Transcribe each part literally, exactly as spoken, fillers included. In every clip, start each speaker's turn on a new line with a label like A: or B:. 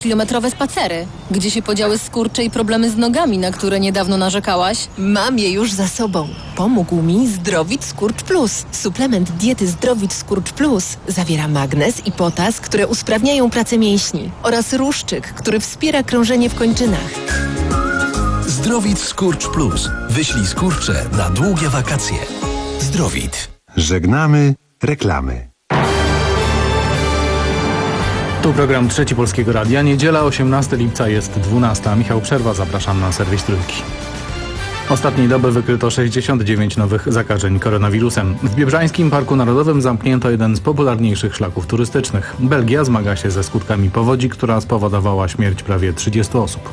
A: Kilometrowe spacery. Gdzie się podziały skurcze i problemy z nogami, na które niedawno narzekałaś?
B: Mam je już za sobą. Pomógł mi Zdrowit Skurcz Plus. Suplement diety Zdrowit Skurcz Plus zawiera magnez i potas, które usprawniają pracę mięśni, oraz ruszczyk, który wspiera krążenie w kończynach.
C: Zdrowit Skurcz Plus. Wyślij skurcze na długie wakacje. Zdrowit.
D: Żegnamy reklamy.
E: Tu program Trzeci Polskiego Radia. Niedziela, osiemnastego lipca, jest dwunasta. Michał Przerwa, zapraszam na serwis Trójki. Ostatniej doby wykryto sześćdziesiąt dziewięć nowych zakażeń koronawirusem. W Biebrzańskim Parku Narodowym zamknięto jeden z popularniejszych szlaków turystycznych. Belgia zmaga się ze skutkami powodzi, która spowodowała śmierć prawie trzydziestu osób.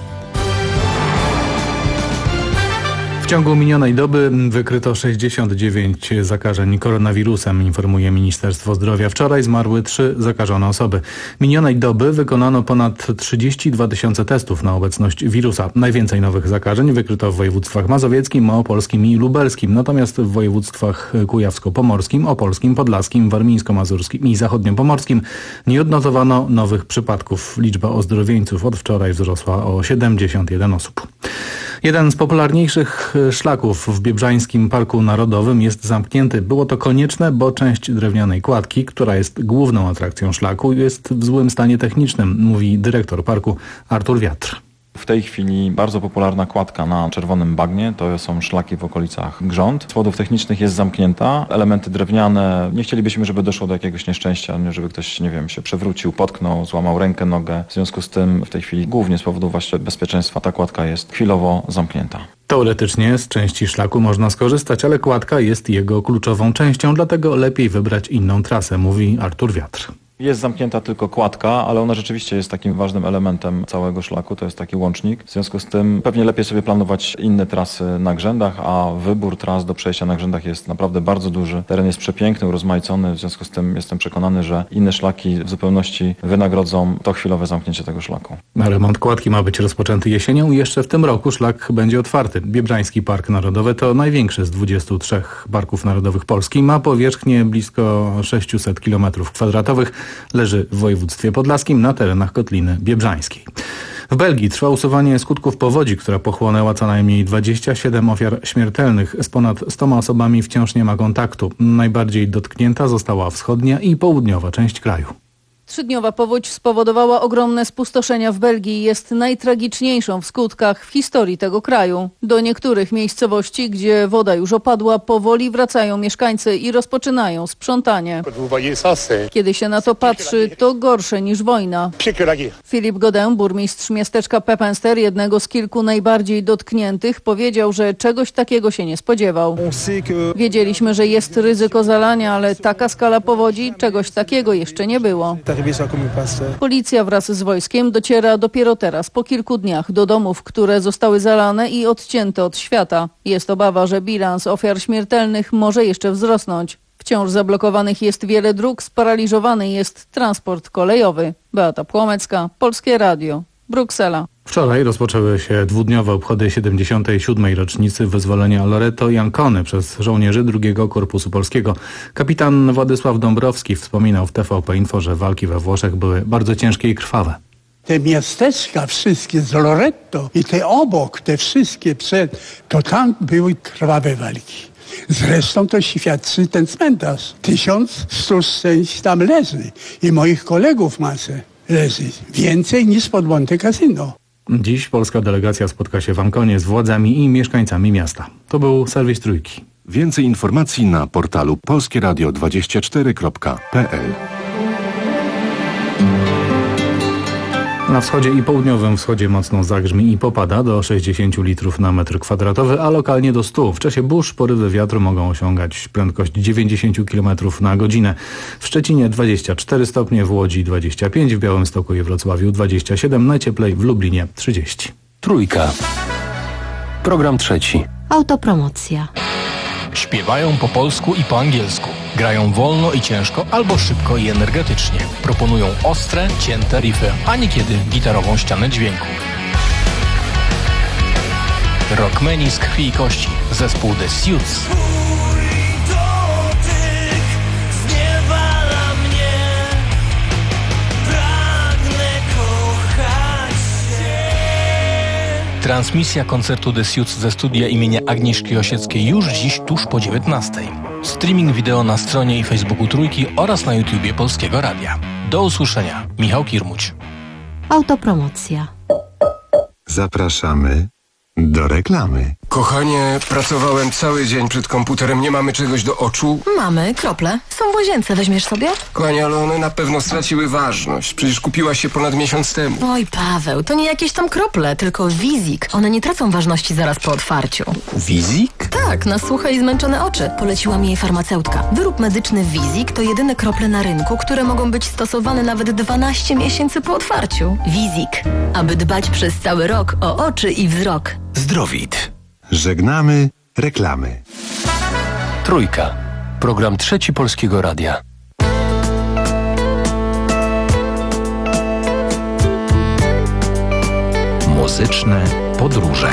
E: W ciągu minionej doby wykryto sześćdziesiąt dziewięć zakażeń koronawirusem, informuje Ministerstwo Zdrowia. Wczoraj zmarły trzy zakażone osoby. Minionej doby wykonano ponad trzydzieści dwa tysiące testów na obecność wirusa. Najwięcej nowych zakażeń wykryto w województwach mazowieckim, małopolskim i lubelskim. Natomiast w województwach kujawsko-pomorskim, opolskim, podlaskim, warmińsko-mazurskim i zachodniopomorskim nie odnotowano nowych przypadków. Liczba ozdrowieńców od wczoraj wzrosła o siedemdziesiąt jeden osób. Jeden z popularniejszych szlaków w Biebrzańskim Parku Narodowym jest zamknięty. Było to konieczne, bo część drewnianej kładki, która jest główną atrakcją szlaku, jest w złym stanie technicznym, mówi dyrektor parku Artur Wiatr.
F: W tej chwili bardzo popularna kładka na czerwonym bagnie, to są szlaki w okolicach Grząd. Z powodów technicznych jest zamknięta. Elementy drewniane, nie chcielibyśmy, żeby doszło do jakiegoś nieszczęścia, żeby ktoś, nie wiem, się przewrócił, potknął, złamał rękę, nogę. W związku z tym w tej chwili głównie z powodu właśnie bezpieczeństwa ta kładka jest chwilowo zamknięta.
E: Teoretycznie z części szlaku można skorzystać, ale kładka jest jego kluczową częścią, dlatego lepiej wybrać inną trasę, mówi Artur Wiatr.
F: Jest zamknięta tylko kładka, ale ona rzeczywiście jest takim ważnym elementem całego szlaku, to jest taki łącznik. W związku z tym pewnie lepiej sobie planować inne trasy na Grzędach, a wybór tras do przejścia na Grzędach jest naprawdę bardzo duży. Teren jest przepiękny, urozmaicony, w związku z tym jestem przekonany, że inne szlaki w zupełności wynagrodzą to chwilowe zamknięcie tego szlaku.
E: Remont kładki ma być rozpoczęty jesienią i jeszcze w tym roku szlak będzie otwarty. Biebrzański Park Narodowy to największy z dwudziestu trzech parków narodowych Polski. Ma powierzchnię blisko sześćset kilometrów kwadratowych. Leży w województwie podlaskim na terenach Kotliny Biebrzańskiej. W Belgii trwa usuwanie skutków powodzi, która pochłonęła co najmniej dwadzieścia siedem ofiar śmiertelnych. Z ponad stoma osobami wciąż nie ma kontaktu. Najbardziej dotknięta została wschodnia i południowa część kraju.
G: Trzydniowa powódź spowodowała ogromne spustoszenia w Belgii i jest najtragiczniejszą w skutkach w historii tego kraju. Do niektórych miejscowości, gdzie woda już opadła, powoli wracają mieszkańcy i rozpoczynają sprzątanie. Kiedy się na to patrzy, to gorsze niż wojna. Filip Godin, burmistrz miasteczka Pepinster, jednego z kilku najbardziej dotkniętych, powiedział, że czegoś takiego się nie spodziewał. Wiedzieliśmy, że jest ryzyko zalania, ale taka skala powodzi, czegoś takiego jeszcze nie było. Policja wraz z wojskiem dociera dopiero teraz, po kilku dniach, do domów, które zostały zalane i odcięte od świata. Jest obawa, że bilans ofiar śmiertelnych może jeszcze wzrosnąć. Wciąż zablokowanych jest wiele dróg, sparaliżowany jest transport kolejowy. Beata Płomecka, Polskie Radio, Bruksela.
E: Wczoraj rozpoczęły się dwudniowe obchody siedemdziesiątej siódmej rocznicy wyzwolenia Loreto i Ancony przez żołnierzy drugiego Korpusu Polskiego. Kapitan Władysław Dąbrowski wspominał w T V P Info, że walki we Włoszech były bardzo ciężkie i krwawe.
H: Te miasteczka wszystkie z Loreto i te obok, te wszystkie przed, to tam były krwawe walki. Zresztą to świadczy ten cmentarz. Tysiąc stu szczęść tam leży i moich kolegów masę leży. Więcej niż pod Monte Cassino.
E: Dziś polska delegacja spotka się w Anconie z władzami i mieszkańcami miasta. To był serwis Trójki.
D: Więcej informacji na portalu polskieradio dwadzieścia cztery kropka p l.
E: Na wschodzie i południowym wschodzie mocno zagrzmi i popada do sześćdziesięciu litrów na metr kwadratowy, a lokalnie do stu. W czasie burz porywy wiatru mogą osiągać prędkość dziewięćdziesiąt kilometrów na godzinę. W Szczecinie dwadzieścia cztery stopnie, w Łodzi dwadzieścia pięć, w Białymstoku i Wrocławiu dwadzieścia siedem, najcieplej w Lublinie trzydzieści.
C: Trójka. Program trzeci.
I: Autopromocja.
J: Śpiewają po polsku i po angielsku. Grają wolno i ciężko albo szybko i energetycznie. Proponują ostre, cięte riffy, a niekiedy gitarową ścianę dźwięku. Rockmeni z krwi i kości. Zespół The Suits.
K: Zniewala mnie, pragnę kochać.
J: Transmisja koncertu The Suits ze studia imienia Agnieszki Osieckiej już dziś tuż po dziewiętnastej. Streaming wideo na stronie i Facebooku Trójki oraz na YouTubie Polskiego Radia. Do usłyszenia. Michał Kirmuć.
I: Autopromocja.
K: Zapraszamy do reklamy.
L: Kochanie, pracowałem cały dzień przed komputerem, nie mamy czegoś do oczu?
A: Mamy krople. Są w łazience, weźmiesz sobie?
L: Kochanie, ale one na pewno straciły ważność. Przecież kupiłaś się ponad miesiąc temu.
A: Oj, Paweł, to nie jakieś tam krople, tylko Wizik. One nie tracą ważności zaraz po otwarciu.
K: Wizik?
A: Tak, na suche i zmęczone oczy. Poleciła mi jej farmaceutka. Wyrób medyczny Wizik to jedyne krople na rynku, które mogą być stosowane nawet dwanaście miesięcy po otwarciu. Wizik. Aby dbać przez cały rok o oczy i wzrok.
C: Zdrowit.
K: Żegnamy reklamy.
C: Trójka. Program trzeci Polskiego Radia. Muzyczne podróże.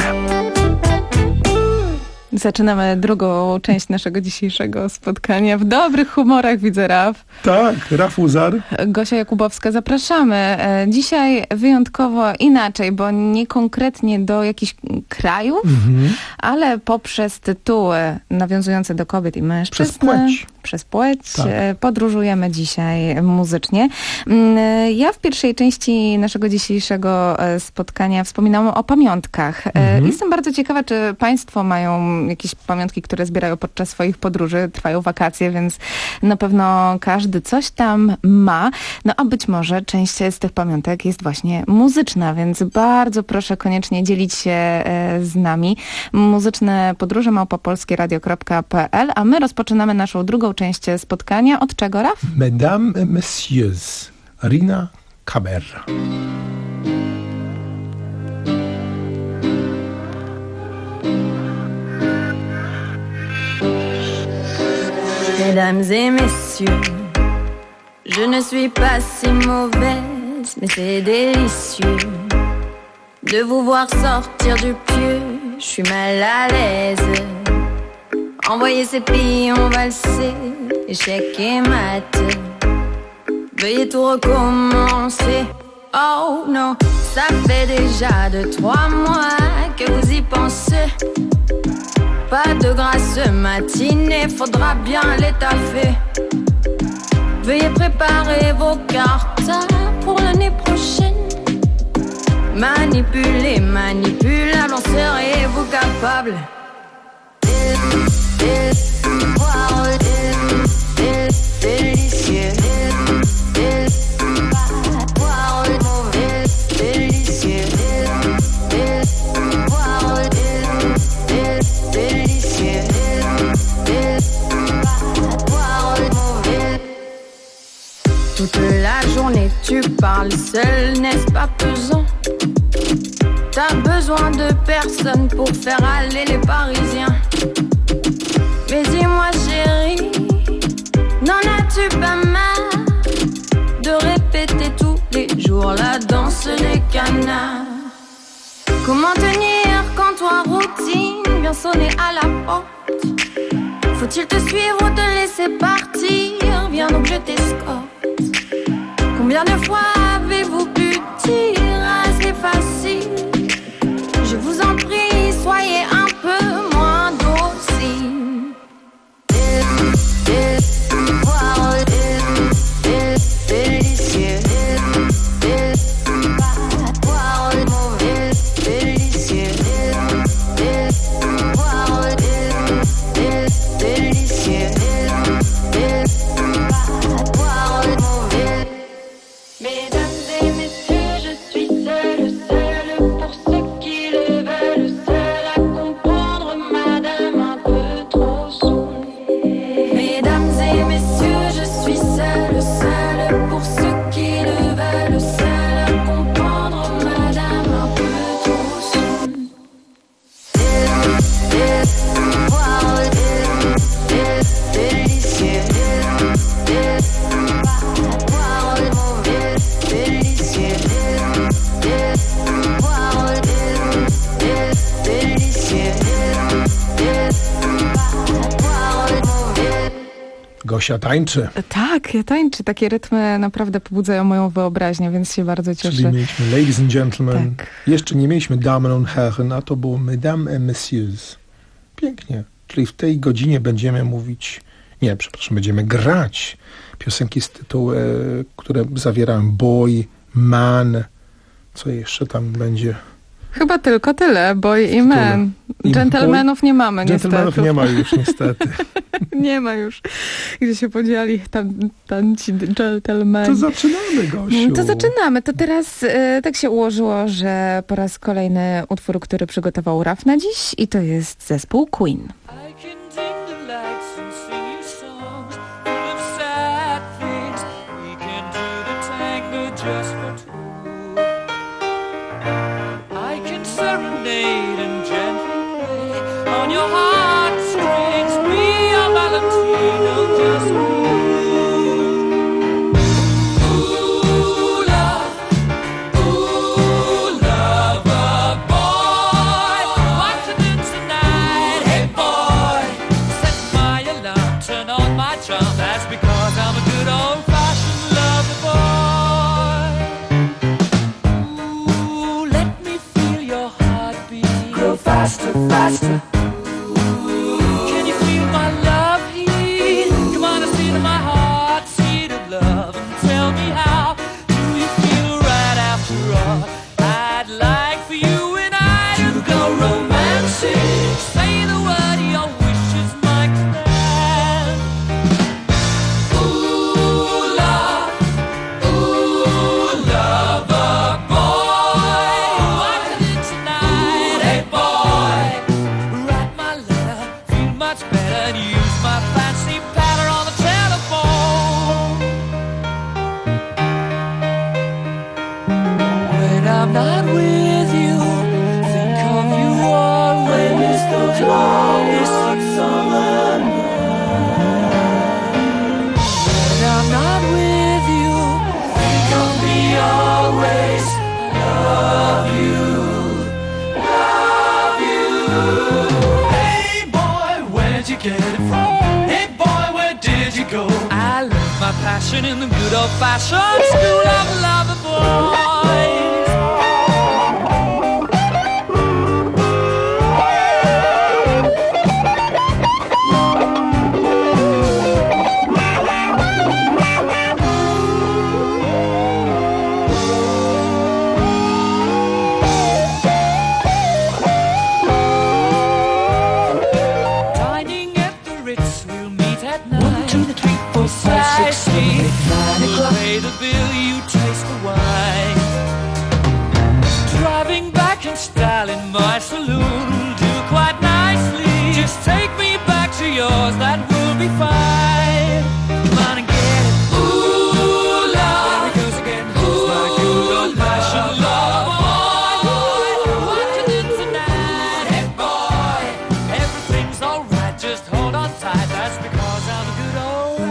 M: Zaczynamy drugą część naszego dzisiejszego spotkania. W dobrych humorach widzę Raf.
N: Tak, Raf Uzar.
M: Gosia Jakubowska, zapraszamy. Dzisiaj wyjątkowo inaczej, bo nie konkretnie do jakichś krajów, mhm. ale poprzez tytuły nawiązujące do kobiet i mężczyzn.
N: Przez płeć.
M: Przez płeć.
N: Tak.
M: Podróżujemy dzisiaj muzycznie. Ja w pierwszej części naszego dzisiejszego spotkania wspominałam o pamiątkach. Mhm. Jestem bardzo ciekawa, czy państwo mają jakieś pamiątki, które zbierają podczas swoich podróży. Trwają wakacje, więc na pewno każdy coś tam ma. No a być może część z tych pamiątek jest właśnie muzyczna, więc bardzo proszę koniecznie dzielić się z nami. Muzyczne podróże małpa polskieradio kropka p l, a my rozpoczynamy naszą drugą część spotkania. Od czego, Raf?
N: Mesdames et Messieurs, Rina Caber.
O: Mesdames et messieurs, je ne suis pas si mauvaise, mais c'est délicieux de vous voir sortir du pieu. Je suis mal à l'aise. Envoyez ces filles, on valser, échec et mat. Veuillez tout recommencer. Oh non, ça fait déjà deux, trois mois que vous y pensez. Pas de grâce matinée, faudra bien les taffer. Veuillez préparer vos cartes pour l'année prochaine. Manipuler, manipulable, en serez-vous capable? Wow, délicieux. Wow, délicieux. Wow, délicieux. Toute la journée tu parles seul, n'est-ce pas pesant? T'as besoin de personne pour faire aller les Parisiens. Mais dis-moi chérie, n'en as-tu pas marre de répéter tous les jours la danse des canards? Comment tenir quand toi routine vient sonner à la porte? Faut-il te suivre ou te laisser partir? Viens donc je t'escorte. Combien de fois avez-vous pu dire assez facile? Je vous en prie, soyez un peu moins docile. Wow, délicieux. Wow, délicieux. Wow, délicieux. Mesdames et messieurs, je suis
N: Gosia tańczy.
M: Tak, ja tańczę. Takie rytmy naprawdę pobudzają moją wyobraźnię, więc się bardzo cieszę.
N: Czyli mieliśmy Ladies and Gentlemen.
M: Tak.
N: Jeszcze nie mieliśmy Damen und Herren, a to było Mesdames et Messieurs. Pięknie. Czyli w tej godzinie będziemy mówić, nie, przepraszam, będziemy grać piosenki z tytułu, e, które zawierają boy, man, co jeszcze tam będzie?
M: Chyba tylko tyle, boy i man. Dżentelmenów nie mamy niestety.
N: Dżentelmenów nie ma już niestety.
M: Nie ma już. Gdzie się podzieli tam, tam ci dżentelmeni.
N: To zaczynamy, Gosiu.
M: To zaczynamy. To teraz e, tak się ułożyło, że po raz kolejny utwór, który przygotował Raf na dziś i to jest zespół Queen.
P: Faster, faster. Can you feel my love heat? Come on and see to my heart, seed of love, and tell me how do you feel right after all? I'd like for you and I to go romancing. Say the word, your wishes my command. Ooh, love, ooh, lover boy, what is it tonight? Hey, boy. I'm not with you, think of you always, those longest summer nights. When I'm not with you, think of me always, love you, love you. Hey boy, where'd you get it from? Hey boy, where did you go? I learned my passion in the good old-fashioned school of lover boys. Style in my saloon do quite nicely. Just take me back to yours, that will be fine. Come on and get it. Ooh, love. There it goes again. Ooh, my good old-fashioned love. Boy, what you did tonight? Hey, boy, everything's alright. Just hold on tight. That's because I'm a good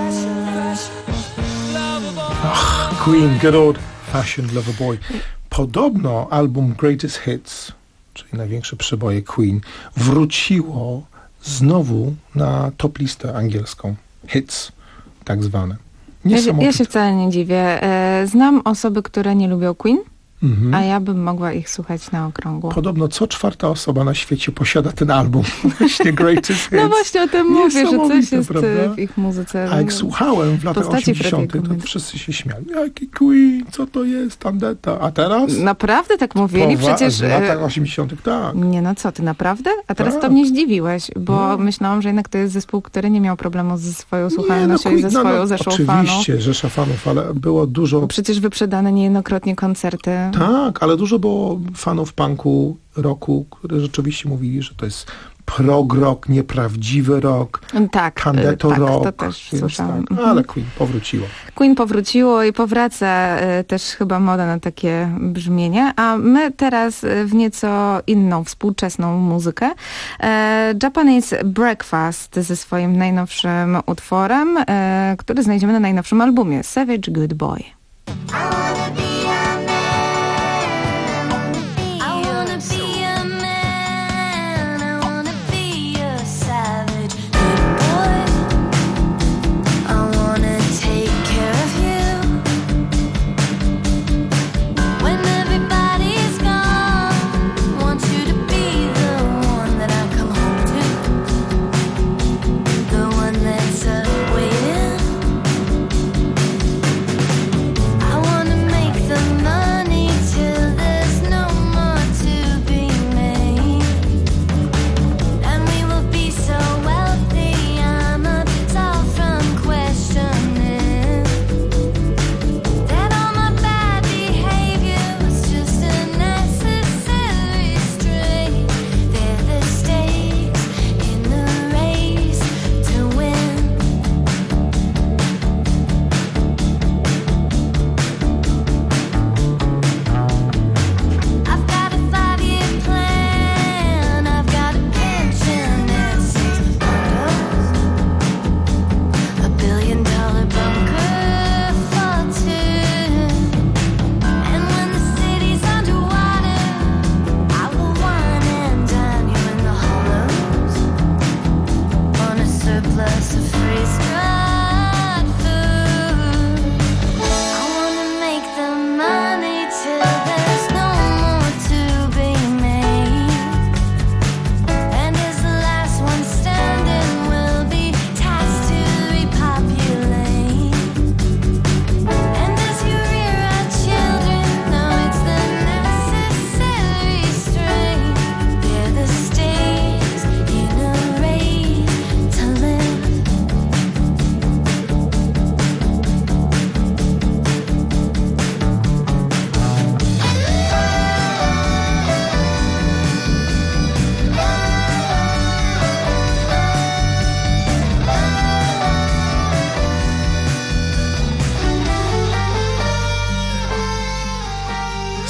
P: old-fashioned lover boy.
N: Ach, Queen, good old-fashioned lover boy. Podobno album Greatest Hits, czyli największe przeboje Queen, wróciło znowu na top listę angielską. Hits, tak zwane.
M: Ja się, ja się wcale nie dziwię. Znam osoby, które nie lubią Queen, mhm. a ja bym mogła ich słuchać na okrągło.
N: Podobno co czwarta osoba na świecie posiada ten album. Właśnie Greatest Hits.
M: No właśnie o tym mówię, że coś jest prawda? w ich muzyce.
N: A jak słuchałem w latach osiemdziesiątych, to wszyscy się śmiali. Jaki Queen, co to jest, tandeta. A teraz?
M: Naprawdę tak mówili?
N: Powa-
M: Przecież...
N: W latach osiemdziesiątych, tak.
M: Nie no co, ty naprawdę? A teraz
N: tak.
M: to mnie zdziwiłeś, bo
N: no.
M: myślałam, że jednak to jest zespół, który nie miał problemu ze swoją słuchalnością
N: no,
M: i ze
N: no,
M: swoją
N: no,
M: zeszłą
N: oczywiście,
M: fanów.
N: Oczywiście, rzesza fanów, ale było dużo...
M: Bo przecież wyprzedane niejednokrotnie koncerty.
N: Tak, ale dużo było fanów punku, rocku, które rzeczywiście mówili, że to jest prog rock, nieprawdziwy rock,
M: tak,
N: tandeto
M: tak,
N: rock.
M: to też słyszałam.
N: Tak, ale Queen powróciło.
M: Queen powróciło i powraca y, też chyba moda na takie brzmienie, a my teraz w nieco inną, współczesną muzykę. E, Japanese Breakfast ze swoim najnowszym utworem, e, który znajdziemy na najnowszym albumie Savage Good Boy.
P: I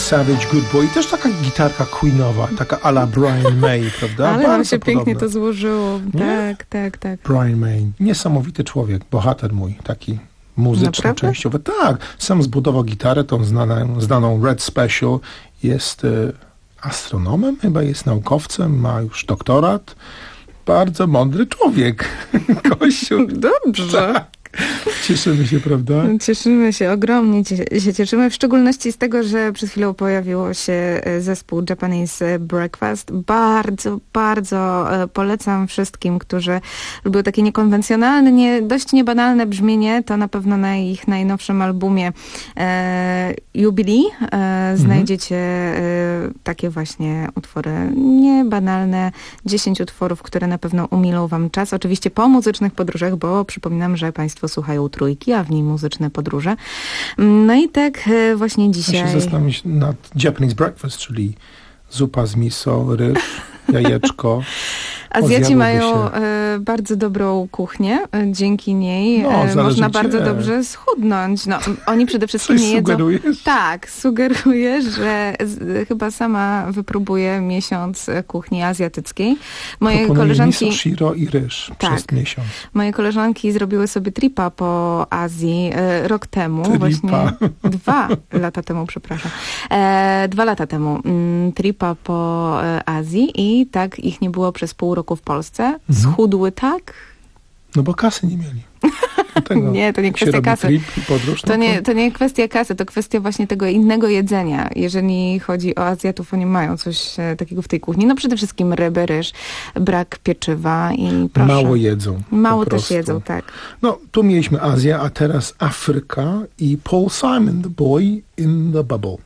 N: Savage Good Boy. I też taka gitarka queenowa, taka a la Brian May, prawda?
M: Ale
N: Bardzo
M: nam się
N: podobna.
M: pięknie to złożyło.
N: Nie?
M: Tak, tak, tak.
N: Brian May. Niesamowity człowiek, bohater mój, taki muzyczny
M: Naprawdę?
N: częściowy. Tak, sam zbudował gitarę, tą znaną, znaną Red Special. Jest y, astronomem, chyba jest naukowcem, ma już doktorat. Bardzo mądry człowiek. Kościół.
M: Dobrze.
N: Tak. Cieszymy się, prawda?
M: Cieszymy się, ogromnie cie- się cieszymy, w szczególności z tego, że przed chwilą pojawiło się zespół Japanese Breakfast. Bardzo, bardzo e, polecam wszystkim, którzy lubią takie niekonwencjonalne, nie, dość niebanalne brzmienie. To na pewno na ich najnowszym albumie e, Jubilee e, znajdziecie e, takie właśnie utwory niebanalne, dziesięć utworów, które na pewno umilą wam czas. Oczywiście po muzycznych podróżach, bo przypominam, że państwo słuchają Trójki, a w niej muzyczne podróże. No i tak e, właśnie dzisiaj...
N: Ja się zastanawiam nad Japanese Breakfast, czyli zupa z miso, ryż, jajeczko.
M: Azjaci mają
N: się.
M: e, bardzo dobrą kuchnię. E, dzięki niej
N: No,
M: e,
N: zależy
M: można
N: gdzie.
M: bardzo dobrze schudnąć. No, oni przede wszystkim
N: Coś
M: nie jedzą...
N: sugerujesz?
M: Tak, sugeruję, że z, chyba sama wypróbuję miesiąc kuchni azjatyckiej. Moje
N: Proponuję
M: koleżanki...
N: miso, shiro i ryż
M: Tak.
N: przez miesiąc.
M: Moje koleżanki zrobiły sobie tripa po Azji e, rok temu.
N: Tripa.
M: Właśnie dwa lata temu, przepraszam. E, dwa lata temu. Mm, tripa po e, Azji i tak ich nie było przez pół roku w Polsce. Schudły tak.
N: No bo kasy nie mieli. Dlatego
M: Nie, to nie
N: jak się
M: kwestia
N: robi
M: kasy.
N: trip i podróż,
M: To
N: no
M: nie, to nie kwestia kasy, to kwestia właśnie tego innego jedzenia. Jeżeli chodzi o Azjatów, oni mają coś e, takiego w tej kuchni. No przede wszystkim ryby, ryż, brak pieczywa i proszę.
N: Mało jedzą.
M: Mało
N: po
M: też
N: prostu.
M: jedzą, tak.
N: No, tu mieliśmy Azję, a teraz Afryka i Paul Simon, The Boy in the Bubble.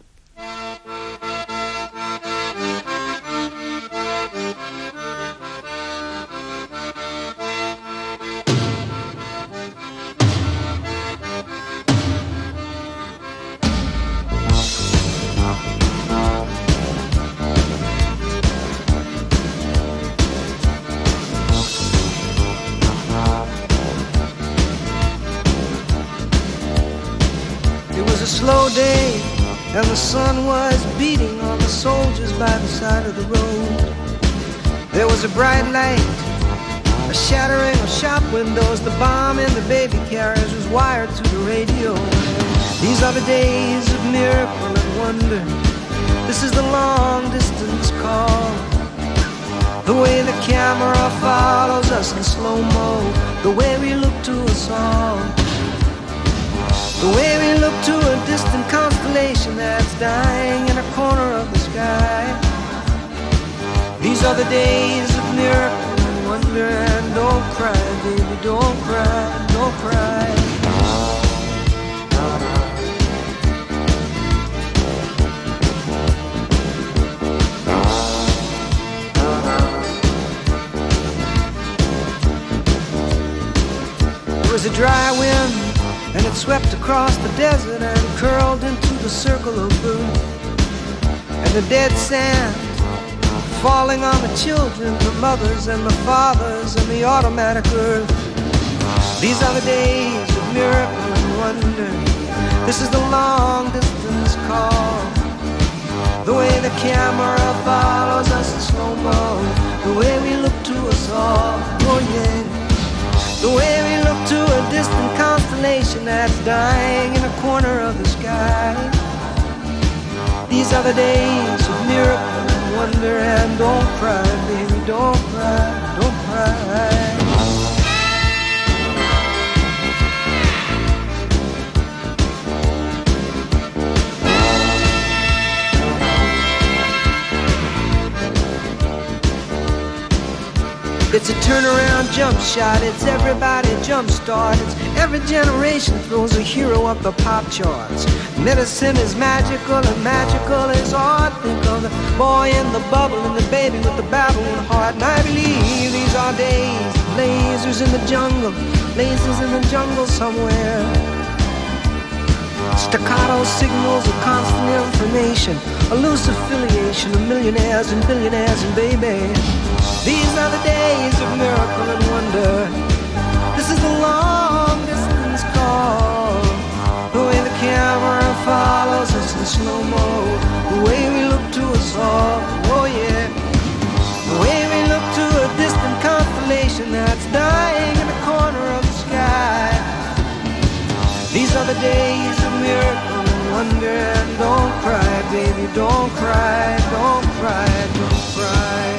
Q: Slow day, and the sun was beating on the soldiers by the side of the road. There was a bright light, a shattering of shop windows. The bomb in the baby carriage was wired to the radio. These are the days of miracle and wonder. This is the long distance call. The way the camera follows us in slow-mo, the way we look to us all. The way we look to a distant constellation that's dying in a corner of the sky. These are the days of miracle and wonder. And don't cry, baby, don't cry, don't cry. There was a dry wind, and it swept across the desert and curled into the circle of blue. And the dead sand falling on the children, the mothers and the fathers and the automatic earth. These are the days of miracle and wonder. This is the long distance call. The way the camera follows us in slow-mo, the way we look to us all, oh yeah. The way we look to a distant constellation that's dying in a corner of the sky. These are the days of miracle and wonder. And don't cry, baby, don't cry, don't cry. It's a turnaround jump shot, it's everybody jump start. It's every generation throws a hero up the pop charts. Medicine is magical and magical is art. Think of the boy in the bubble and the baby with the babbling heart. And I believe these are days, lasers in the jungle, lasers in the jungle somewhere. Staccato signals of constant information, a loose affiliation of millionaires and billionaires and baby. These are the days of miracle and wonder. This is the long distance call. The way the camera follows us in slow-mo, the baby, don't cry, don't cry, don't cry.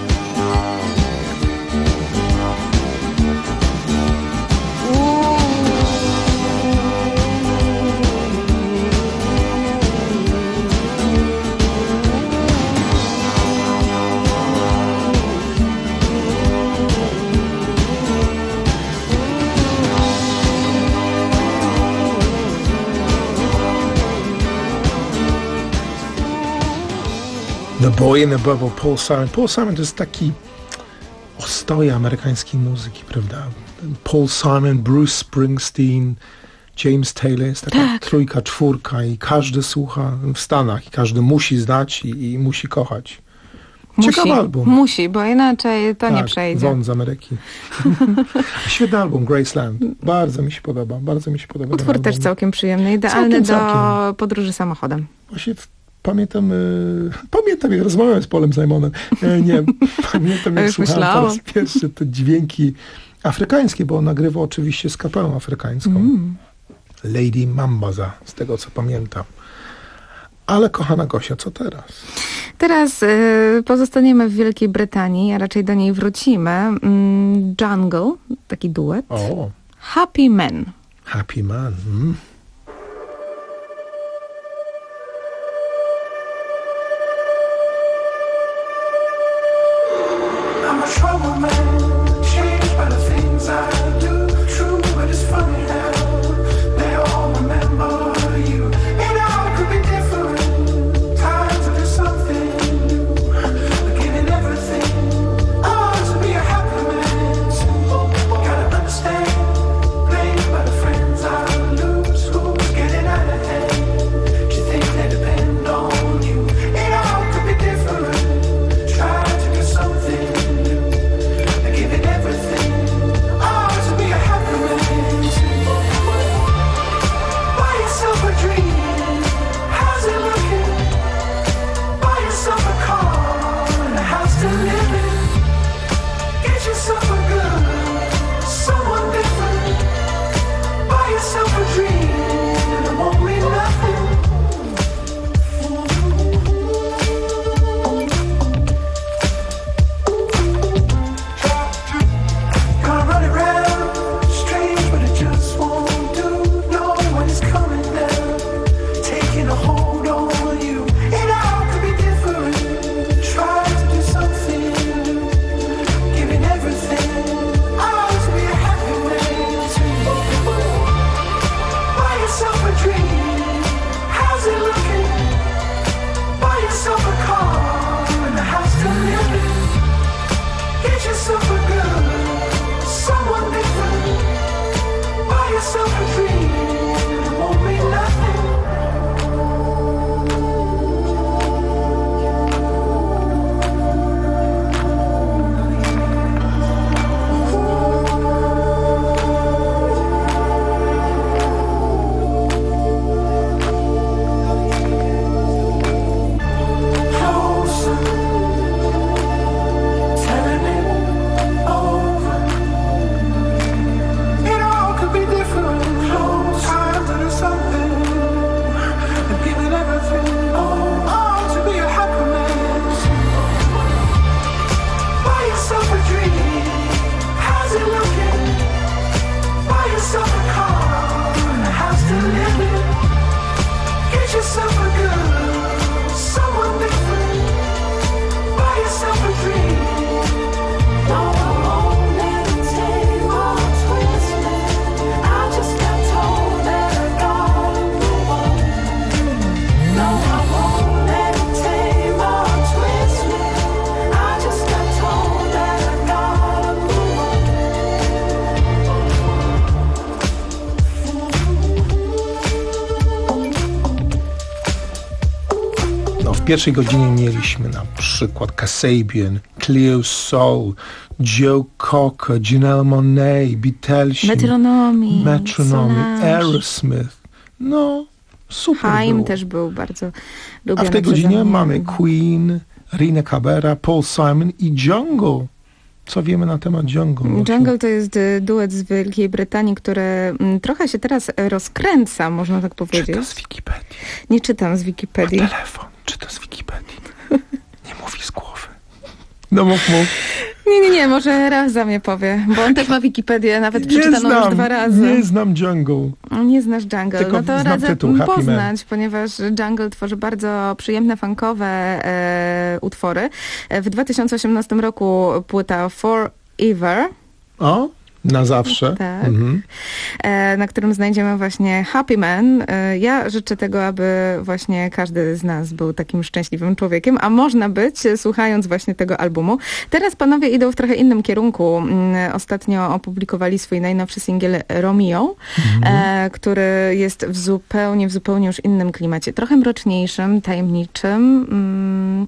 N: The Boy in the Bubble, Paul Simon. Paul Simon to jest taki ostoja amerykańskiej muzyki, prawda? Paul Simon, Bruce Springsteen, James Taylor, jest taka tak. trójka, czwórka i każdy słucha w Stanach i każdy musi znać i, i musi kochać. Ciekawy
M: musi,
N: album.
M: Musi, bo inaczej to
N: tak,
M: nie przejdzie.
N: Won z Ameryki. Świetny album, Graceland. Bardzo mi się podoba, bardzo mi się podoba.
M: Utwór też całkiem przyjemny, idealny całkiem, do całkiem. podróży samochodem.
N: Właśnie w Pamiętam, y, pamiętam jak rozmawiałem z Paulem Simonem. E, nie, pamiętam jak słuchałem po raz pierwszy te dźwięki afrykańskie, bo on nagrywał oczywiście z kapelą afrykańską. Mm. Lady Mambaza, z tego co pamiętam. Ale kochana Gosia, co teraz?
M: Teraz y, pozostaniemy w Wielkiej Brytanii, a raczej do niej wrócimy. Mm, Jungle, taki duet.
N: O.
M: Happy Man.
N: Happy Man. Mm.
P: Trouble man, changed by the things I do. True, but it's funny how they all remember you. It all could be different. Time to do something new. But giving everything. Oh, to be a happy man. Gotta understand. Blamed by the friends I lose. Who's getting out of hand? Do you think they depend on you? It all could be different. Try to do something.
N: W pierwszej godzinie mieliśmy na przykład Kasabian, Cleo Soul, Joe Cocker, Janelle Monáe, Beatlesi,
M: Metronomy,
N: Metronomy, Aerosmith. No, super
M: Haim
N: było.
M: też był bardzo lubiany.
N: A w tej godzinie mamy Queen, Rina Cabera, Paul Simon i Jungle. Co wiemy na temat Jungle?
M: Jungle to jest duet z Wielkiej Brytanii, który trochę się teraz rozkręca, można tak powiedzieć.
N: Czyta z Wikipedii.
M: Nie czytam z Wikipedii.
N: Ma telefon, czyta z Wikipedii. Nie mówi z głowy. No mów, mów.
M: Nie, nie, nie, może raz za mnie powie, bo on też ma Wikipedię, nawet przeczytaną już dwa razy.
N: Nie znam Jungle.
M: Nie znasz Jungle,
N: tylko
M: no to radzę
N: tytuł,
M: poznać, Man. Ponieważ Jungle tworzy bardzo przyjemne, funkowe e, utwory. W dwa tysiące osiemnastym roku płyta Forever.
N: O, na zawsze.
M: Tak.
N: Mhm.
M: E, na którym znajdziemy właśnie Happy Man. E, ja życzę tego, aby właśnie każdy z nas był takim szczęśliwym człowiekiem, a można być, słuchając właśnie tego albumu. Teraz panowie idą w trochę innym kierunku. Ostatnio opublikowali swój najnowszy singiel Romeo, mhm. e, który jest w zupełnie, w zupełnie już innym klimacie. Trochę mroczniejszym, tajemniczym, mm,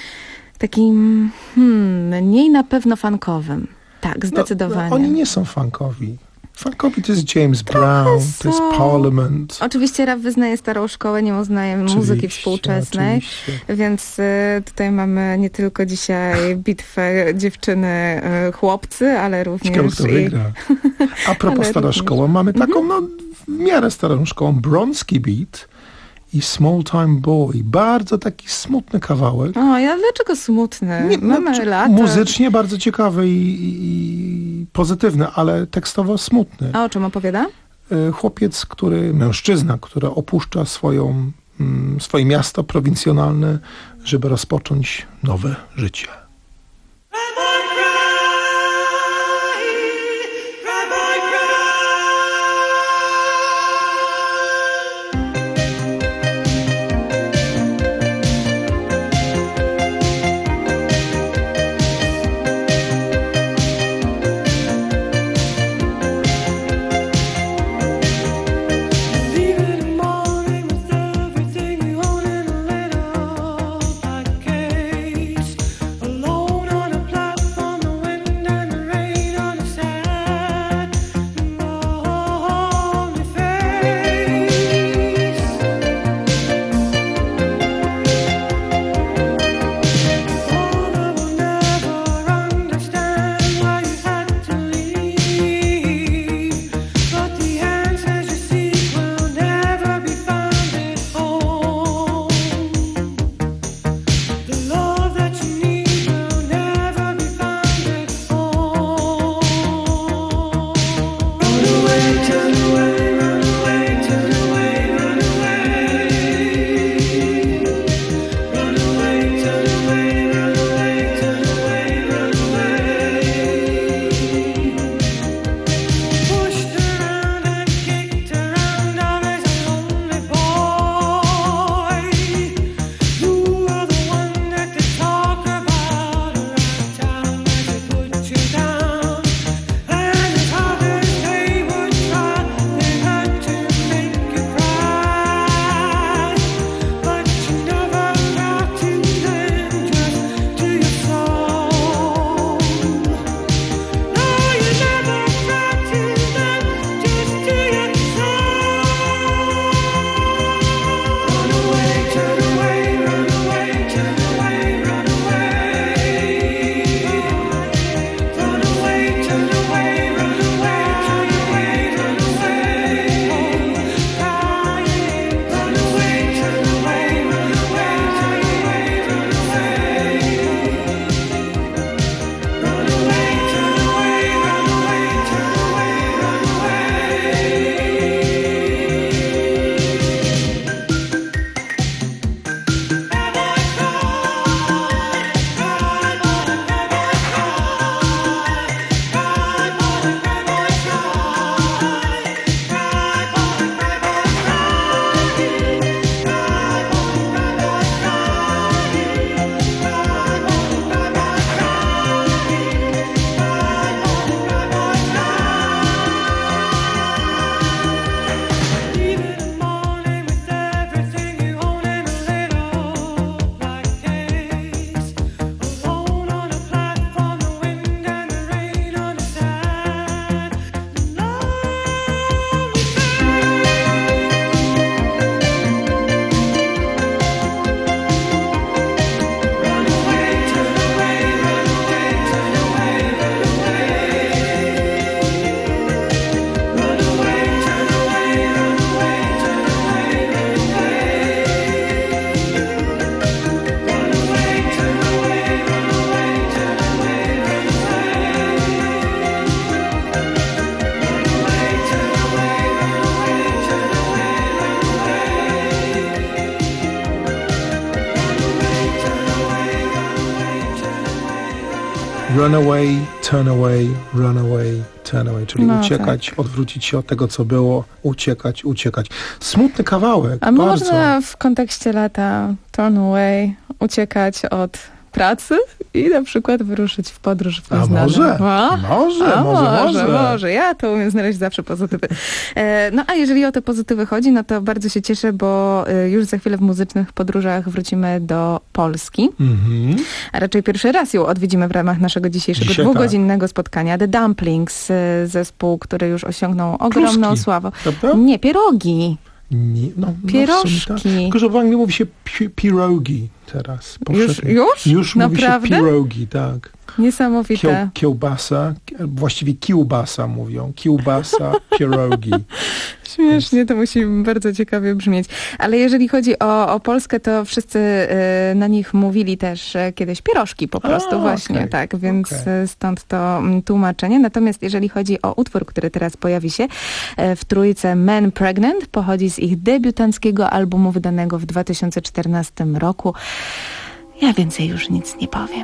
M: takim hmm, mniej na pewno funkowym. Tak, zdecydowanie.
N: No, no, oni nie są funkowi. Funkowi to jest James Brown, to jest Parliament.
M: Oczywiście rap wyznaje starą szkołę, nie uznaje oczywiście, muzyki współczesnej, oczywiście. Więc y, tutaj mamy nie tylko dzisiaj bitwę dziewczyny, y, chłopcy, ale również...
N: Ciekawe, kto wygra. A propos stara również. Szkoła, mamy taką no, w miarę starą szkołą, Bronski Beat i Small Time Boy. Bardzo taki smutny kawałek.
M: O, ja dlaczego smutny? Nie, mamy no, lata.
N: Muzycznie bardzo ciekawy i, i, i pozytywny, ale tekstowo smutny.
M: A o czym opowiada?
N: Chłopiec, który, mężczyzna, który opuszcza swoją, mm, swoje miasto prowincjonalne, żeby rozpocząć nowe życie.
P: Alone
N: Run away, turn away, run away, turn away, czyli
M: No,
N: uciekać,
M: tak.
N: odwrócić się od tego, co było, uciekać, uciekać. Smutny kawałek,
M: A
N: bardzo.
M: można w kontekście lata turn away, uciekać od pracy i na przykład wyruszyć w podróż w
N: A
M: nieznane.
N: może?
M: A?
N: Może,
M: a
N: może,
M: może,
N: może.
M: może. Ja to umiem znaleźć zawsze pozytywy. E, no a jeżeli o te pozytywy chodzi, no to bardzo się cieszę, bo e, już za chwilę w muzycznych podróżach wrócimy do Polski.
N: Mhm.
M: A raczej pierwszy raz ją odwiedzimy w ramach naszego dzisiejszego
N: Dzisiaj
M: dwugodzinnego spotkania. The Dumplings, e, zespół, który już osiągnął ogromną
N: Kluski,
M: sławę.
N: prawda?
M: Nie, pierogi.
N: Nie, no,
M: Pierożki.
N: No w sumie tak. Tylko, że w Anglii mówi się pi- pirogi teraz.
M: Już?
N: powszechnie.
M: Już?
N: Już mówi się
M: Naprawdę?
N: pirogi, tak.
M: Niesamowite.
N: Kieł, kiełbasa, właściwie kiełbasa mówią. Kiełbasa, pierogi.
M: Śmiesznie, to musi bardzo ciekawie brzmieć. Ale jeżeli chodzi o, o Polskę, to wszyscy y, na nich mówili też y, kiedyś pierożki po prostu
N: A,
M: właśnie,
N: okej,
M: tak, więc
N: okej.
M: y, stąd to mm, tłumaczenie. Natomiast jeżeli chodzi o utwór, który teraz pojawi się y, w trójce Man Pregnant, pochodzi z ich debiutanckiego albumu wydanego w dwa tysiące czternastym roku. Ja więcej już nic nie powiem.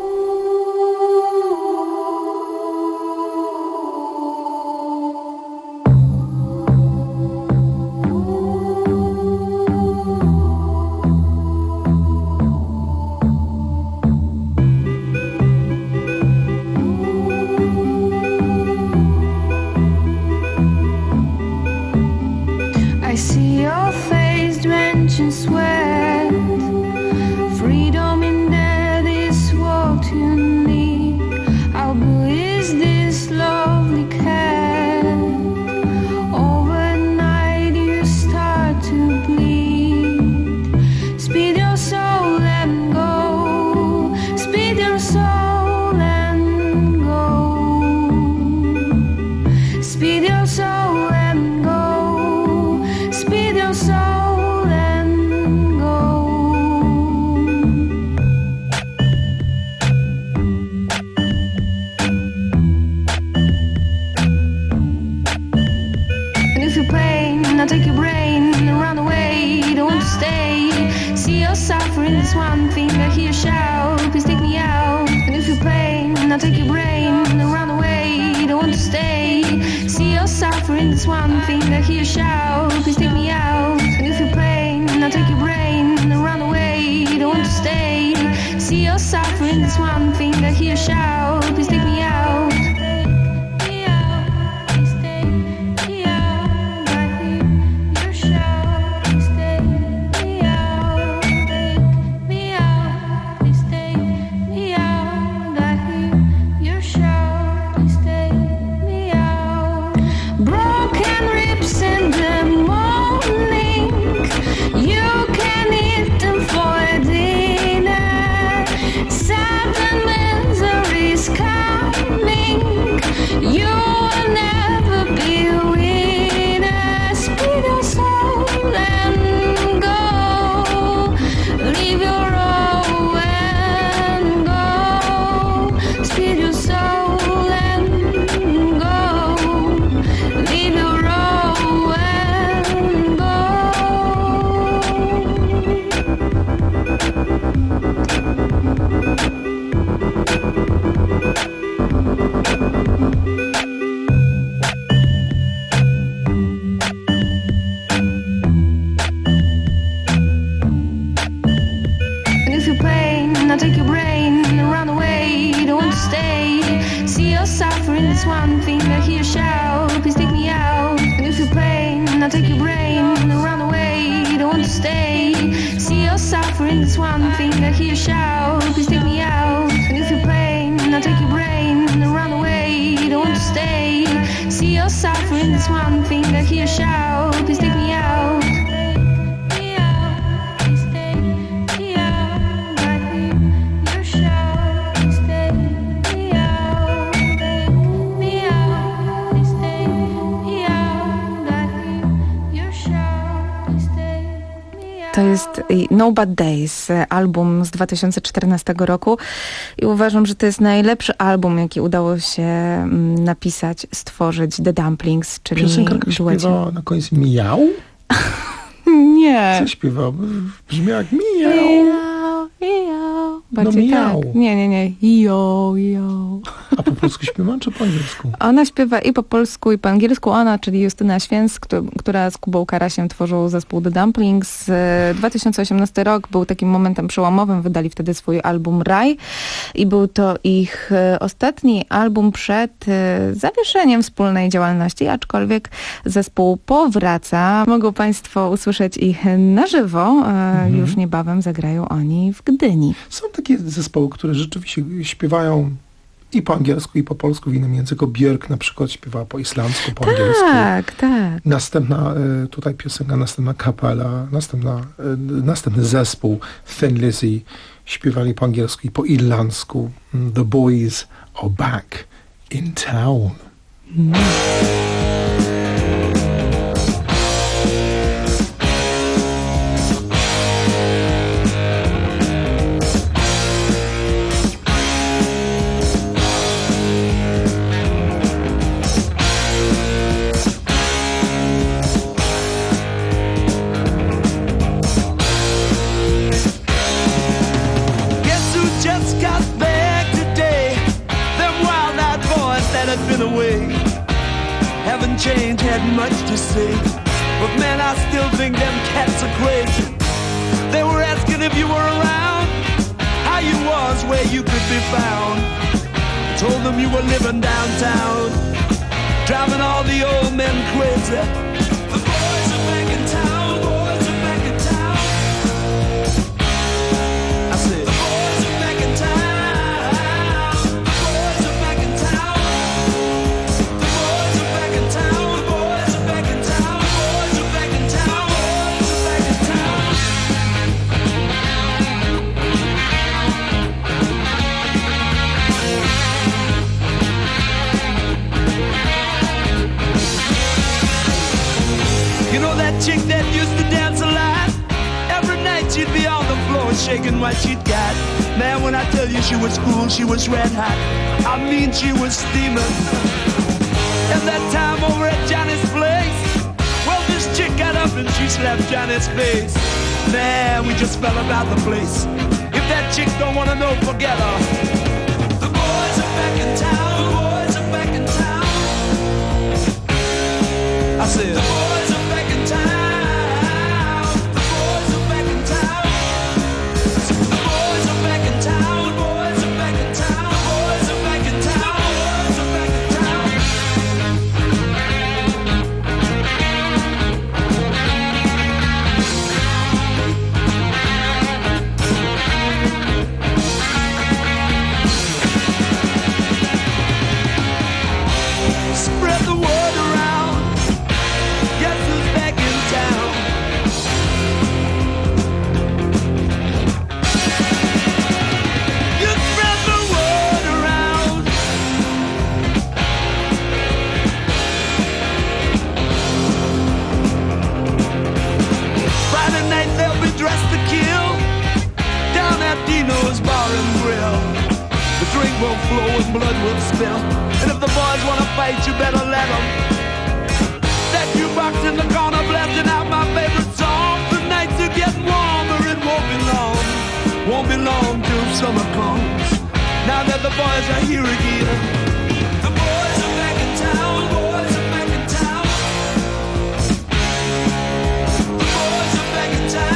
O: I see your face drenched in sweat. Freedom in there, this what you need. How blue is this lovely cat? Overnight you start to bleed. Speed your soul and go. Speed your soul and go. Speed your soul and go. Speed your soul and go. And if you're pain, now take your brain and run away. Don't want to stay. See your suffering, this one thing I hear you shout. Please take me out. And if you're pain, now take your brain and run away. Don't want to stay. See your suffering, this one thing I hear you shout. Please take me out. And if you're pain, now take your brain and run away. Don't want to stay. See your suffering, this one thing I hear you shout. Please take me out. Broken ribs in the morning, you can eat them for dinner. Seven miseries coming, you will never be a winner. Speed your soul and go, leave your row and go. Speed your soul and go, leave your row and go. And if you're pain, now take your brain and run away. Don't want to stay. See your suffering, it's one thing I hear you shout. Please take me out. And if you're pain, now take your brain and run away. Don't want to stay. See your suffering, it's one thing I hear you shout. Please take me out. And if you're pain, now take your brain and run away. Don't want to stay. See your suffering, it's one thing I hear you shout. Please take me out.
M: To jest No Bad Days, album z dwa tysiące czternastego roku i uważam, że to jest najlepszy album, jaki udało się mm, napisać, stworzyć The Dumplings, czyli
N: Piosenkarka
M: duecie.
N: śpiewała na koniec miał?
M: Nie.
N: Co śpiewał? Brzmi jak miał.
M: Miau, miau. bardziej
N: no miał.
M: tak. Nie, nie, nie. Jo, jo.
N: A po polsku śpiewa, czy po angielsku?
M: Ona śpiewa i po polsku, i po angielsku. Ona, czyli Justyna Święc, która z Kubą Karasiem tworzył zespół The Dumplings. dwa tysiące osiemnasty rok był takim momentem przełomowym. Wydali wtedy swój album Raj i był to ich ostatni album przed zawieszeniem wspólnej działalności, aczkolwiek zespół powraca. Mogą Państwo usłyszeć ich na żywo. Mhm. Już niebawem zagrają oni w Gdyni.
N: Są takie zespoły, które rzeczywiście śpiewają i po angielsku, i po polsku w innym języku. Björk na przykład śpiewała po islandzku, po
M: tak,
N: angielsku.
M: Tak, tak.
N: Następna tutaj piosenka, następna kapela, następna, następny zespół Thin Lizzy śpiewali po angielsku i po irlandzku. The Boys Are Back in Town. Mm.
Q: Change had much to say, but man, I still think them cats are crazy. They were asking if you were around, how you was, where you could be found. Told them you were living downtown, driving all the old men crazy. The boys are back in town, boys are back in town. I said, the boys are back in town. Chick that used to dance a lot, every night she'd be on the floor shaking what she'd got. Man, when I tell you she was cool, she was red hot. I mean, she was steaming. And that time over at Johnny's place, well, this chick got up and she slapped Johnny's face. Man, we just fell about the place. If that chick don't wanna know, forget her. The boys are back in town, the boys are back in town. I said, the boys are back in town. Blood will spill, and if the boys wanna fight, you better let them. That jukebox in the corner blasting out my favorite song. The nights are getting warmer, it won't be long, won't be long till summer comes. Now that the boys are here again, the boys are back in town, boys are back in town. The boys are back in town.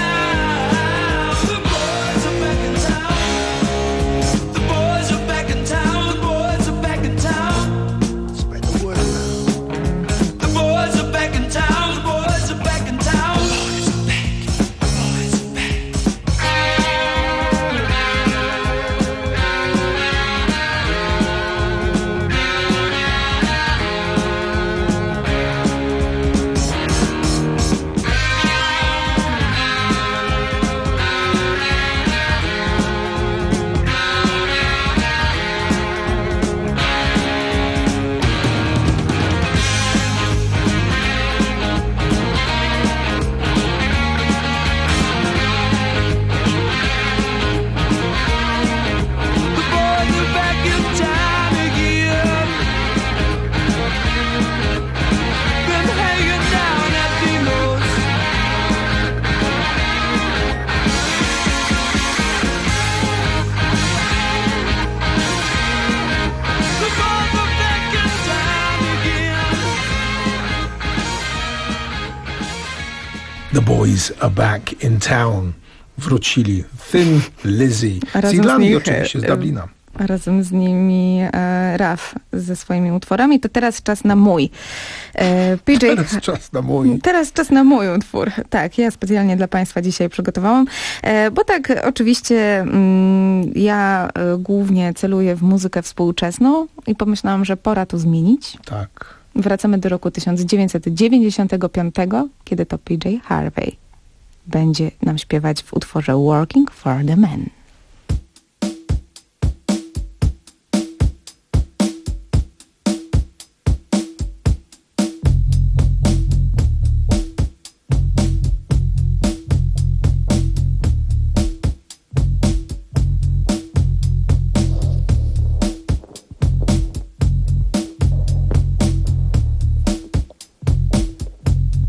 N: The Boys Are Back in Town. Wrócili. Thin Lizzy.
M: Razem
N: Z Irlandii
M: z nich,
N: oczywiście, z Dublina.
M: A razem z nimi e, Raf ze swoimi utworami. To teraz czas na mój. E, P J...
N: Teraz czas na mój.
M: Teraz czas na mój utwór. Tak, ja specjalnie dla Państwa dzisiaj przygotowałam. E, bo tak, oczywiście mm, ja e, głównie celuję w muzykę współczesną i pomyślałam, że pora to zmienić.
N: Tak.
M: Wracamy do roku tysiąc dziewięćset dziewięćdziesiątego piątego, kiedy to P J Harvey będzie nam śpiewać w utworze Working for the Men.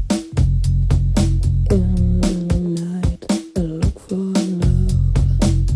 R: In the night, I look for love.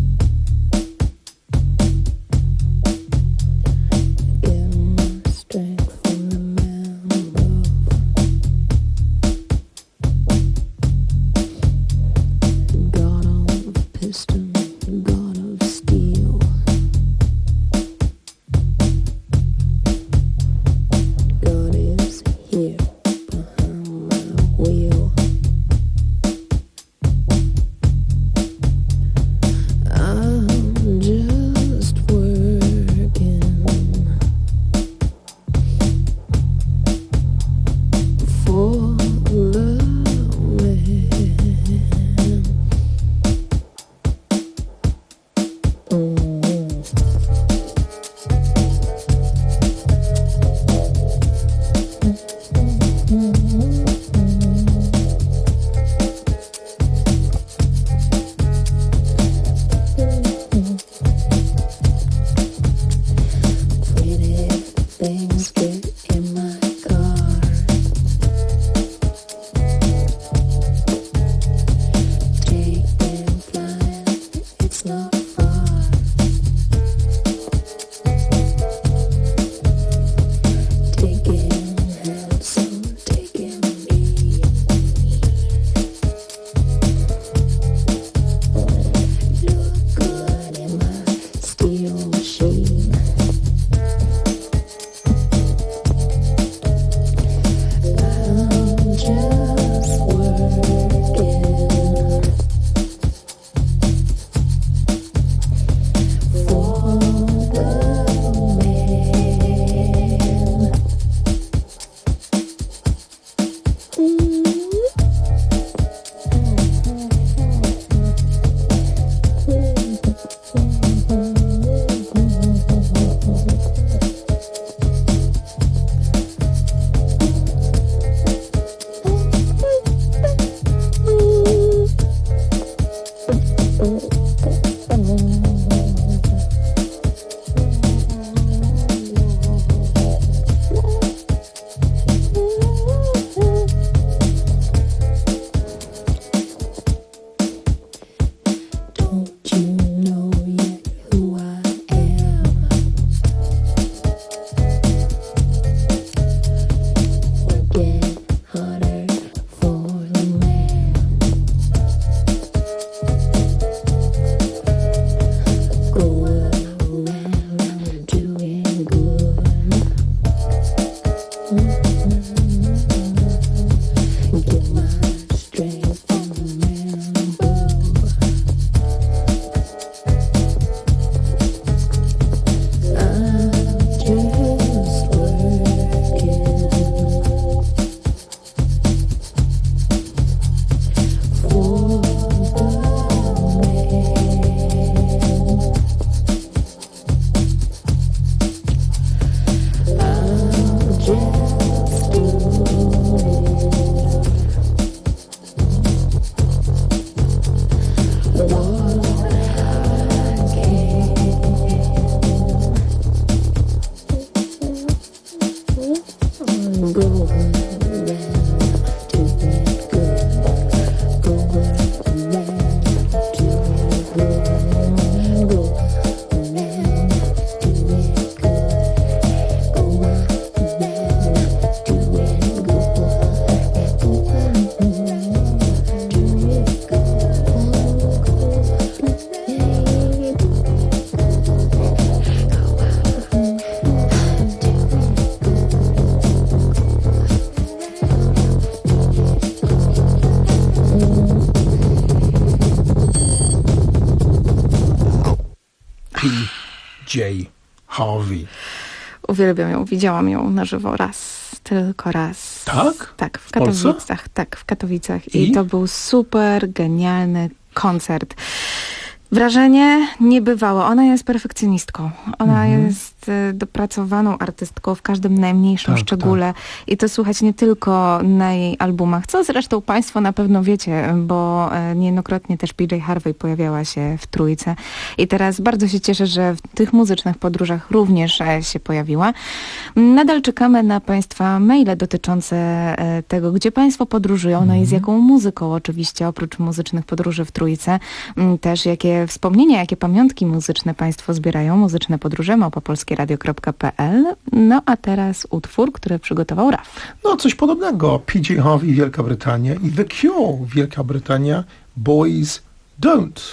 N: J. Harvey.
M: Uwielbiam ją, widziałam ją na żywo raz, tylko raz.
N: Tak?
M: Tak, w
N: W Polsce?
M: Katowicach. Tak, w Katowicach. I?
N: I
M: to był super genialny koncert. Wrażenie niebywałe. Ona jest perfekcjonistką. Ona
N: Mhm.
M: jest y, dopracowaną artystką w każdym najmniejszym
N: Tak,
M: szczególe. I to słuchać nie tylko na jej albumach, co zresztą Państwo na pewno wiecie, bo y, niejednokrotnie też P J Harvey pojawiała się w Trójce. I teraz bardzo się cieszę, że w tych muzycznych podróżach również e, się pojawiła. Nadal czekamy na Państwa maile dotyczące e, tego, gdzie Państwo podróżują, no i z jaką muzyką oczywiście, oprócz muzycznych podróży w Trójce. M, Też jakie wspomnienia, jakie pamiątki muzyczne Państwo zbierają. Muzyczne podróże małpa polskie radio kropka p l. No a teraz utwór, który przygotował Raf.
N: No, coś podobnego. P J Harvey, Wielka Brytania i The Cure, Wielka Brytania, Boys Don't.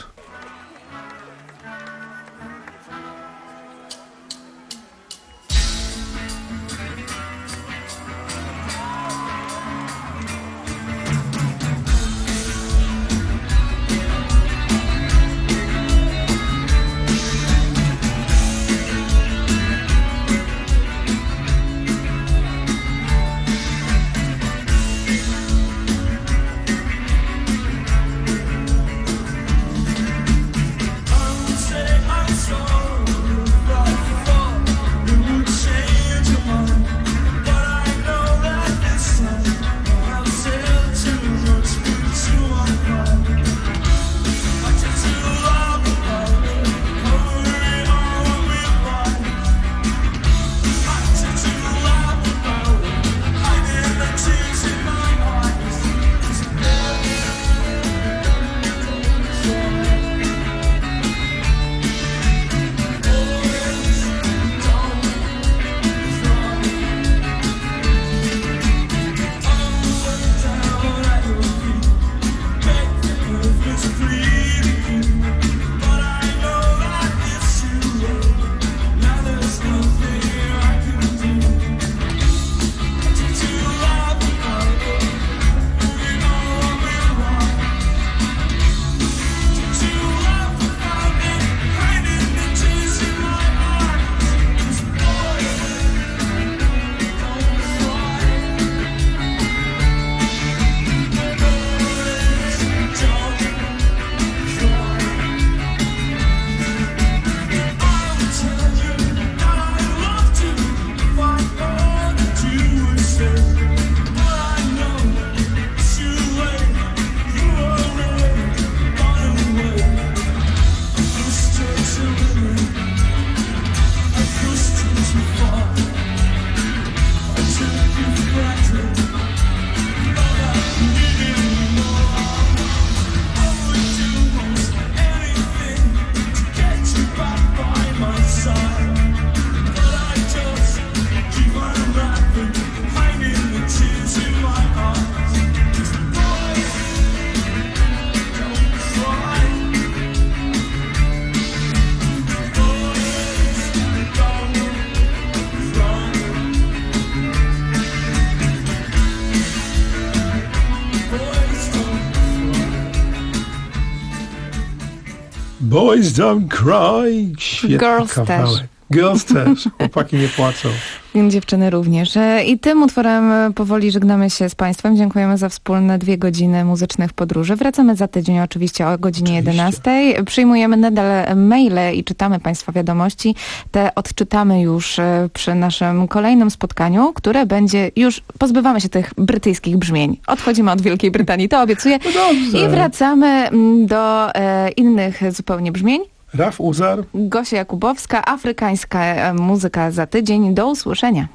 N: Boys Don't Cry. Świetny
M: Girls
N: kawałek.
M: też.
N: Girls też. Chłopaki nie płacą.
M: Dziewczyny również. I tym utworem powoli żegnamy się z Państwem. Dziękujemy za wspólne dwie godziny muzycznych podróży. Wracamy za tydzień oczywiście o godzinie jedenastej. Przyjmujemy nadal maile i czytamy Państwa wiadomości. Te odczytamy już przy naszym kolejnym spotkaniu, które będzie już, pozbywamy się tych brytyjskich brzmień. Odchodzimy od Wielkiej Brytanii, to obiecuję.
N: No
M: I wracamy do e, innych zupełnie brzmień.
N: Raf Uzar.
M: Gosia Jakubowska, afrykańska muzyka za tydzień. Do usłyszenia.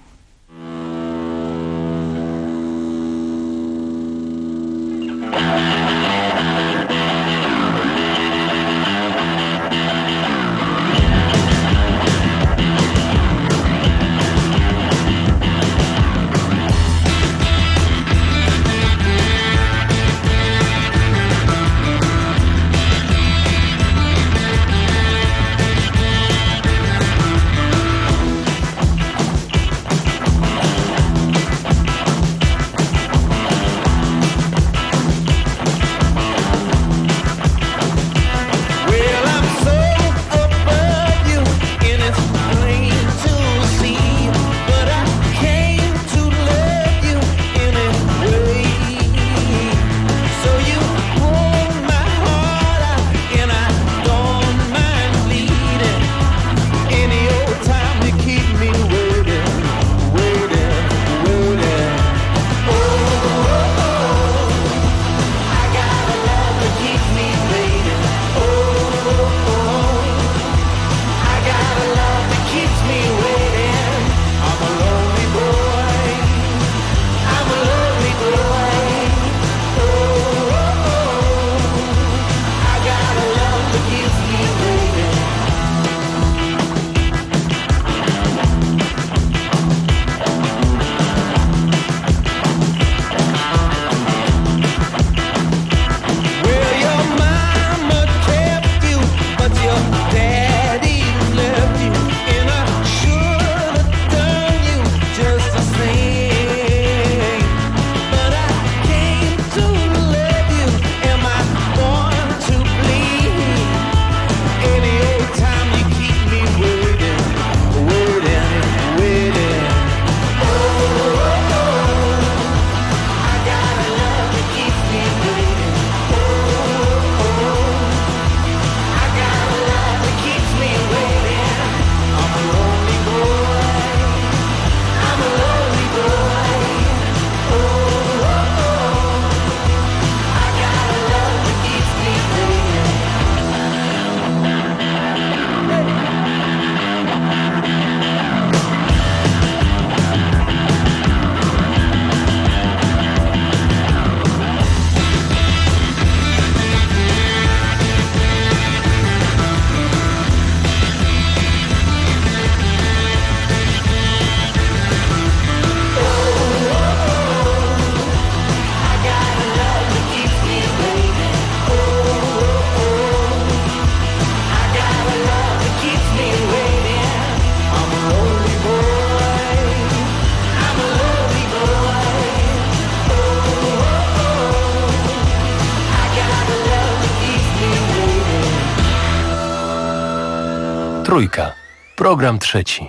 C: Trójka. Program trzeci.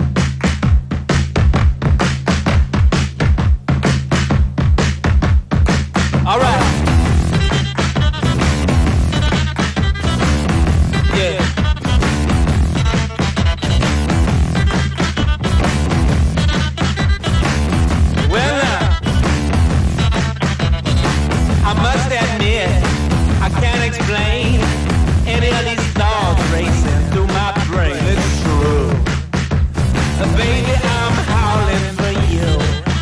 P: All right. Yeah. Well, now, I must admit, I can't explain any of these thoughts racing through my brain. It's true. Uh, baby, I'm howling for you.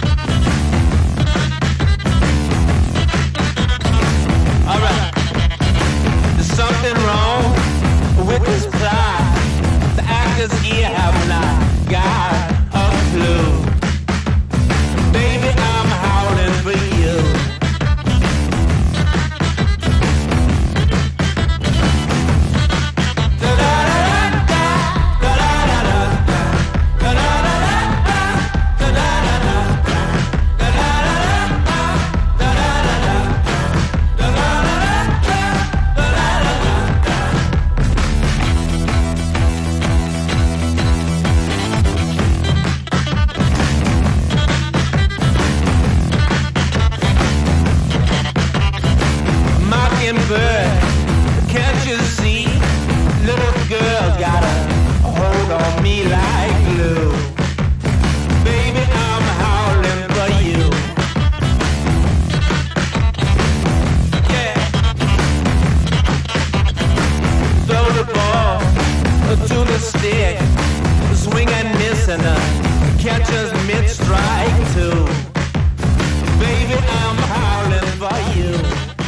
P: All right. There's something wrong with this plot. The actors here have not got a clue. Baby, I'm howling for you. Mockingbird, can't you see? Little girl got a hold on me like glue. Baby, I'm howling for you. Yeah. Throw the ball to the stick, swing and miss and uh, catch us mid-strike too. Baby, I'm howling for you.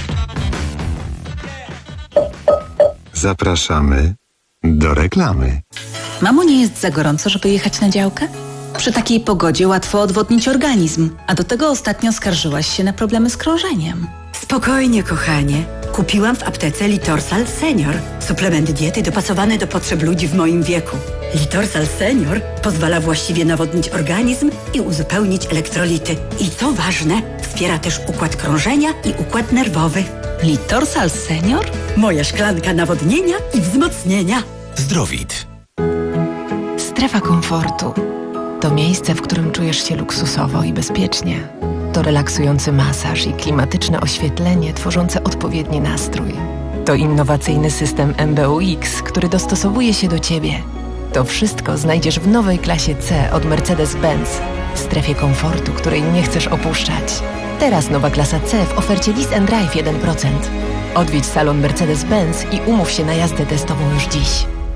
K: Zapraszamy do reklamy.
R: Mamo, nie jest za gorąco, żeby jechać na działkę? Przy takiej pogodzie łatwo odwodnić organizm, a do tego ostatnio skarżyłaś się na problemy z krążeniem.
S: Spokojnie, kochanie. Kupiłam w aptece Litorsal Senior. Suplement diety dopasowany do potrzeb ludzi w moim wieku. Litorsal Senior pozwala właściwie nawodnić organizm i uzupełnić elektrolity. I co ważne, wspiera też układ krążenia i układ nerwowy.
R: Litorsal Senior?
S: Moja szklanka nawodnienia i wzmocnienia.
C: Zdrowit.
B: Strefa komfortu to miejsce, w którym czujesz się luksusowo i bezpiecznie. To relaksujący masaż i klimatyczne oświetlenie tworzące odpowiedni nastrój. To innowacyjny system M B U X, który dostosowuje się do Ciebie. To wszystko znajdziesz w nowej klasie C od Mercedes-Benz. W strefie komfortu, której nie chcesz opuszczać. Teraz nowa klasa C w ofercie Lease and Drive jeden procent. Odwiedź salon Mercedes-Benz i umów się na jazdę testową już dziś.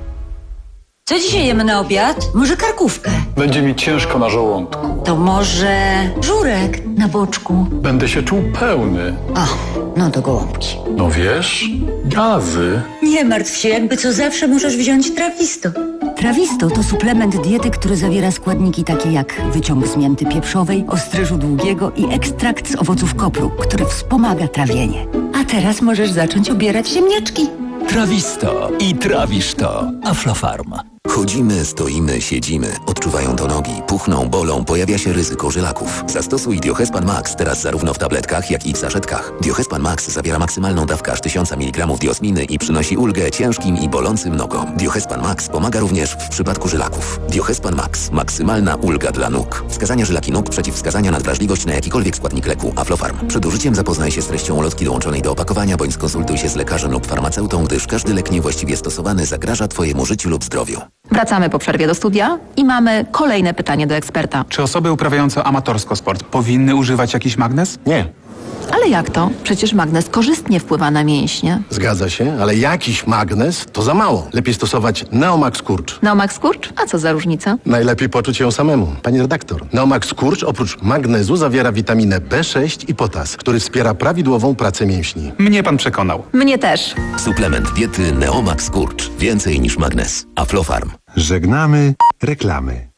S: Co dzisiaj jemy na obiad? Może karkówkę?
T: Będzie mi ciężko na żołądku.
S: To może żurek na boczku?
T: Będę się czuł pełny.
S: O, no to gołąbki.
T: No wiesz, gazy.
S: Nie martw się, jakby co zawsze możesz wziąć Trawisto.
U: Trawisto to suplement diety, który zawiera składniki takie jak wyciąg z mięty pieprzowej, ostryżu długiego i ekstrakt z owoców kopru, który wspomaga trawienie. A teraz możesz zacząć ubierać ziemniaczki.
V: Trawisto i trawisz to. Aflofarm.
W: Chodzimy, stoimy, siedzimy. Odczuwają to nogi, puchną, bolą, pojawia się ryzyko żylaków. Zastosuj Diohespan Max teraz zarówno w tabletkach, jak i w saszetkach. Diohespan Max zawiera maksymalną dawkę aż tysiąc miligramów diosminy i przynosi ulgę ciężkim i bolącym nogom. Diohespan Max pomaga również w przypadku żylaków. Diohespan Max. Maksymalna ulga dla nóg. Wskazania żylaki nóg, przeciwwskazania na wrażliwość na jakikolwiek składnik leku. Aflofarm. Przed użyciem zapoznaj się z treścią ulotki dołączonej do opakowania, bądź skonsultuj się z lekarzem lub farmaceutą, gdyż każdy lek niewłaściwie stosowany zagraża Twojemu życiu lub zdrowiu.
X: Wracamy po przerwie do studia i mamy kolejne pytanie do eksperta.
Y: Czy osoby uprawiające amatorsko sport powinny używać jakiś magnez?
Z: Nie.
X: Ale jak to? Przecież magnez korzystnie wpływa na mięśnie.
Z: Zgadza się, ale jakiś magnez to za mało. Lepiej stosować Neomax Kurcz.
X: Neomax Kurcz? A co za różnica?
Z: Najlepiej poczuć ją samemu. Pani redaktor, Neomax Kurcz oprócz magnezu zawiera witaminę B sześć i potas, który wspiera prawidłową pracę mięśni.
Y: Mnie pan przekonał.
X: Mnie też.
W: Suplement diety Neomax Kurcz. Więcej niż magnez. Aflofarm.
K: Żegnamy reklamy.